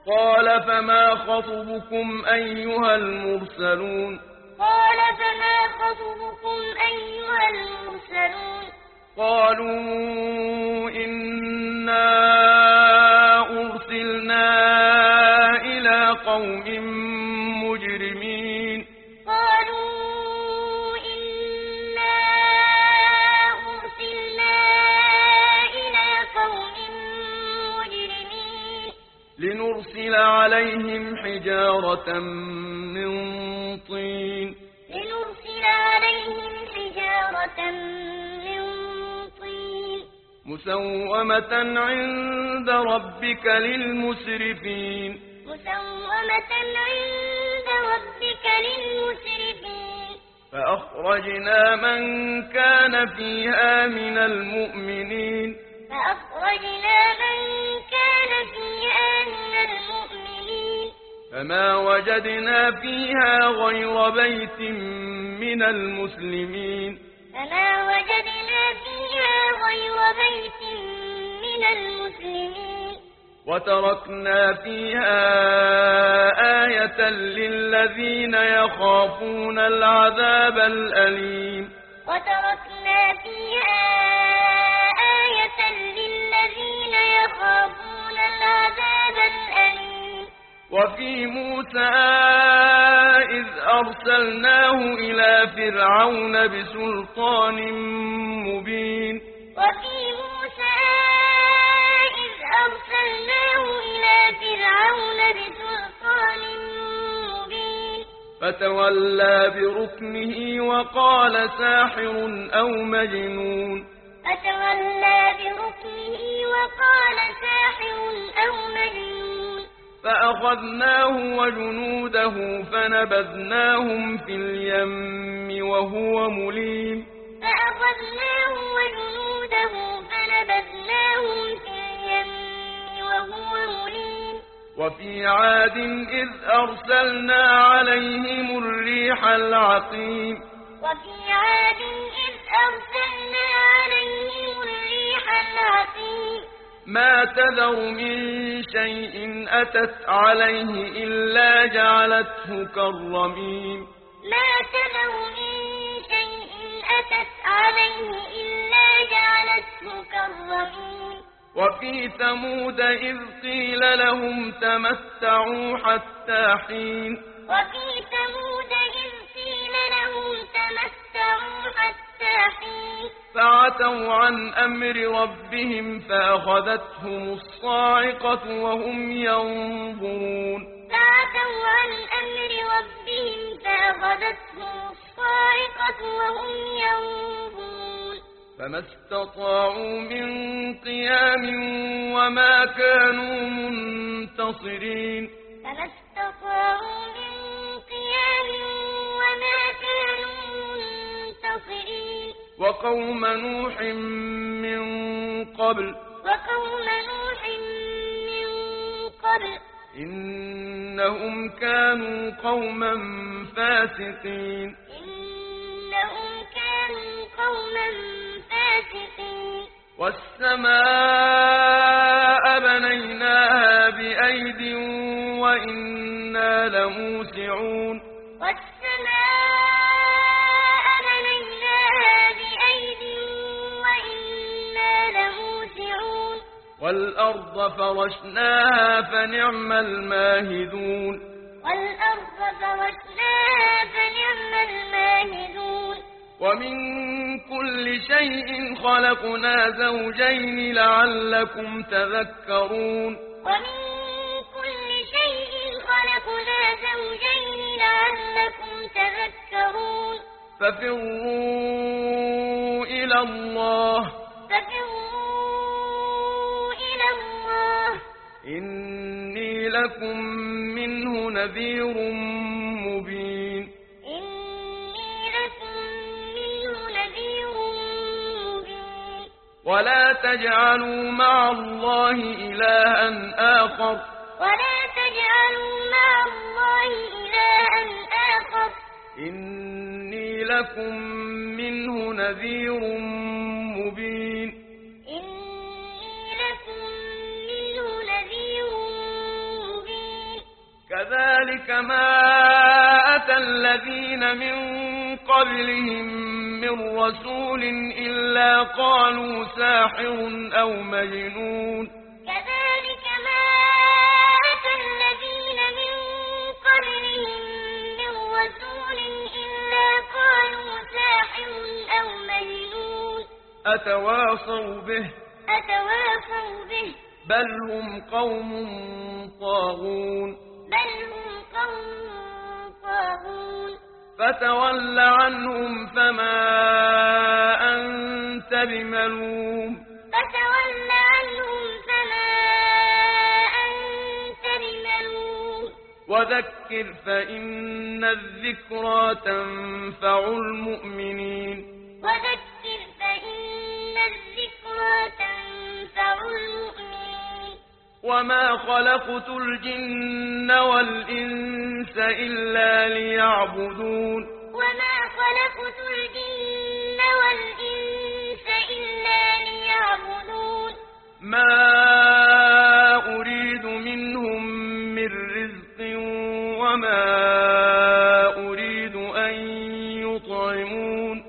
قال فما خطبكم أيها المرسلون قال فما خطبكم أيها المرسلون قالوا إنا أرسلنا إلى قوم مجرمين قالوا إنا أرسلنا إلى قوم مجرمين لنرسل عليهم حجارة من طين لنرسل عليهم حجارة من طين مسومة عند ربك للمسرفين مسومة عند ربك للمسرفين فأخرجنا من كان فيها من المؤمنين فأخرجنا من كان فيها من المؤمنين فما وجدنا فيها غير بيت من المسلمين فما وجدنا فيها غير بيت من المسلمين وتركنا فيها آية للذين يخافون العذاب الأليم وتركنا فيها آية للذين يخافون العذاب الأليم وفي موسى إذ أرسلناه إلى فرعون بسلطان مبين وفي موسى إذ أرسلناه إلى فرعون بسلطان مبين فتولى بركنه وقال ساحر أو مجنون فتولى بركنه وقال ساحر أو مجنون فأخذناه وجنوده فنبذناهم في اليم وهو مليم فأخذناه وجنوده فنبذناهم في اليم وهو مليم وفي عاد إذ أرسلنا عليهم الريح العقيم وفي عاد إذ أرسلنا عليهم الريح العقيم ما تذر من شيء أتت عليه إلا جعلته كالرميم ما تذر من شيء أتت عليه إلا جعلته كالرميم وفي ثمود إذ قيل لهم تمتعوا حتى حين وفي ثمود إذ قيل لهم تمتعوا حتى حين فعتوا عن أمر ربهم فأخذتهم الصاعقة وهم ينظرون فعتوا عن أمر ربهم فأخذتهم الصاعقة وهم ينظرون فما استطاعوا من قيام وما كانوا منتصرين فما استطاعوا من قيام وما كانوا منتصرين وقوم نوح من قبل وقوم نوح من قبل إنهم كانوا قوما فاسقين إنهم كانوا قوما فاسقين والسماء بنيناها بأيد وإنا لموسعون والسماء بنيناها بأيد وإنا لموسعون والأرض فرشناها فنعم الماهدون والأرض فرشناها فنعم الماهدون ومن كل شيء خلقنا زوجين لعلكم تذكرون ومن كل شيء خلقنا زوجين لعلكم تذكرون ففروا إلى الله ففروا إلى الله إني لكم منه نذير مبين إني لكم منه نذير مبين ولا تجعلوا مع الله إلها آخر ولا تجعلوا مع الله إلها آخر إني لكم منه نذير مبين إني لكم منه نذير مبين كذلك ما أتى الذين من قبلهم من رسول إلا قالوا ساحر أو مجنون كذلك ما أتى الذين من قبلهم من رسول إلا قالوا ساحر أو مجنون أتواصوا به بل هم قوم طاغون فتول عنهم فما أنت بملوم وذكر فإن الذكرى تنفع المؤمنين وما خلقت الجن والإنس إلا ليعبدون ما أريد منهم من رزق وما أريد أن يطعمون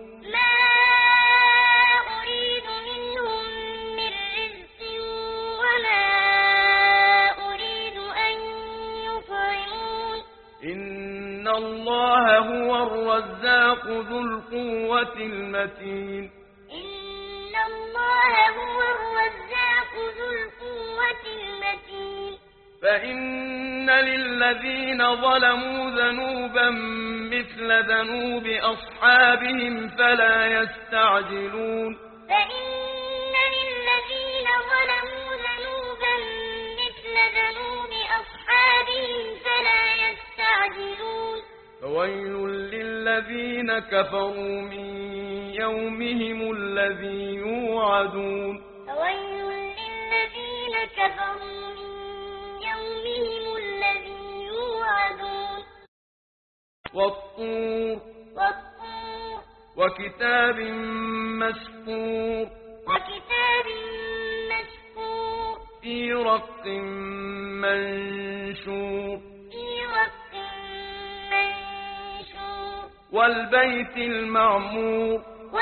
إن الله هو الرزاق ذو القوة المتين فإن للذين ظلموا ذنوبا مثل ذنوب أصحابهم فلا يستعجلون فويل للذين كفروا من يومهم الذي يوعدون والطور وكتاب مسطور في رق منشور والبيت المعمور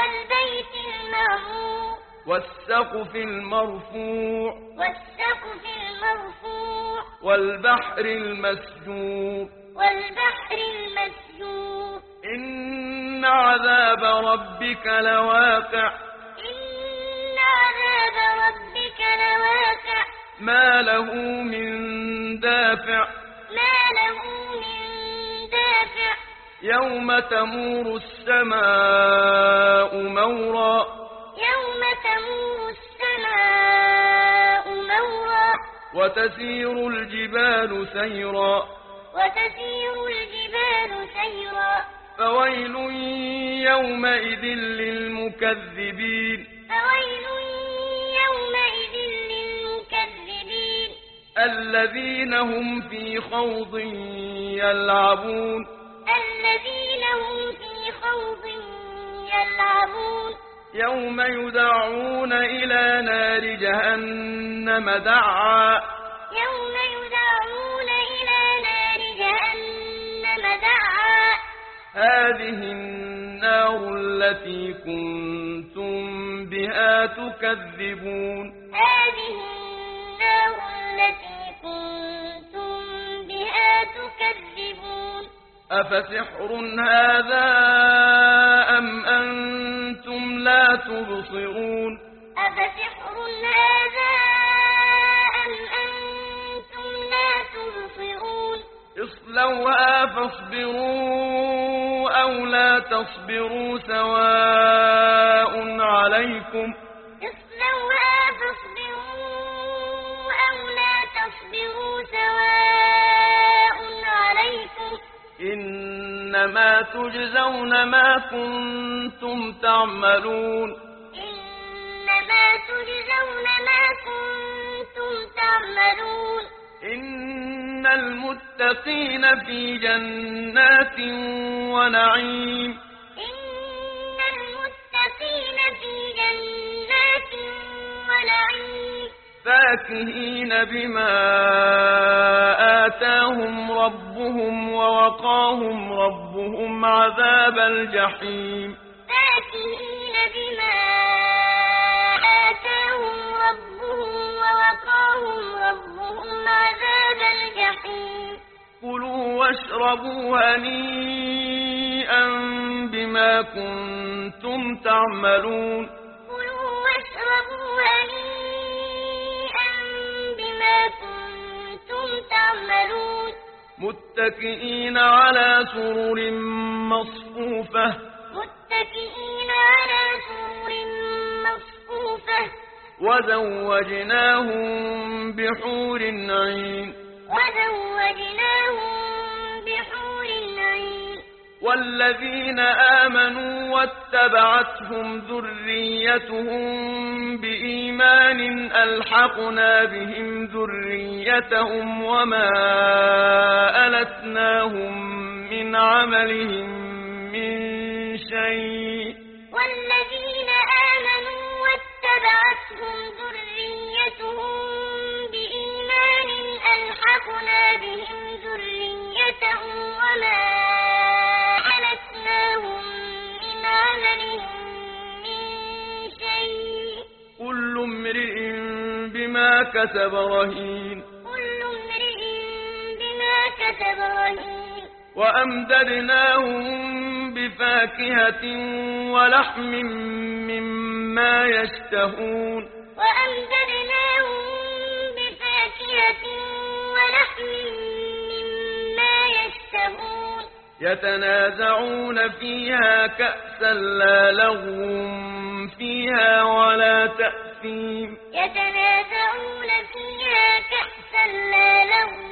والسقف المرفوع والبحر المسجور إن عذاب ربك لواقع ما له من دافع يوم تمور السماء مورا وتسير الجبال سيرا فويل يومئذ للمكذبين الذين هم في خوض يلعبون يوم يدعون إلى نار جهنم دعا هذه النار التي كنتم بها تكذبون أفسحر هذا أم أنتم لا تبصرون اصلوها فاصبروا أو لا تصبروا سواء عليكم إنما تجزون ما كنتم تعملون إن المتقين في جنات ونعيم فاكهين بما آتاهم ربهم ووقاهم ربهم عذاب الجحيم فاكهين بما آتاهم ربهم ووقاهم ربهم عذاب الجحيم كلوا واشربوا هنيئا بما كنتم تعملون كلوا واشربوا هنيئا بما كنتم تعملون متكئين على سرر مصفوفة متكئين على سرر مصفوفة وزوجناهم بحور عين وزوجناهم بحور عين والذين آمنوا واتبعتهم ذريتهم بإيمان ألحقنا بهم ذريتهم وما ألتناهم من عملهم من شيء والذين آمنوا واتبعتهم ذريتهم بإيمان ألحقنا بهم ذريتهم وما ألتناهم من عملهم من شيء كل امرئ بما كسب رهين كل امرئ بما كسب رهين وأمددناهم بفاكهة ولحم مما يشتهون وأمددناهم بفاكهة ولحم مما يشتهون يتنازعون فيها كأسا لا لغو فيها ولا تأثيم يتنازعون فيها كأسا لا لغو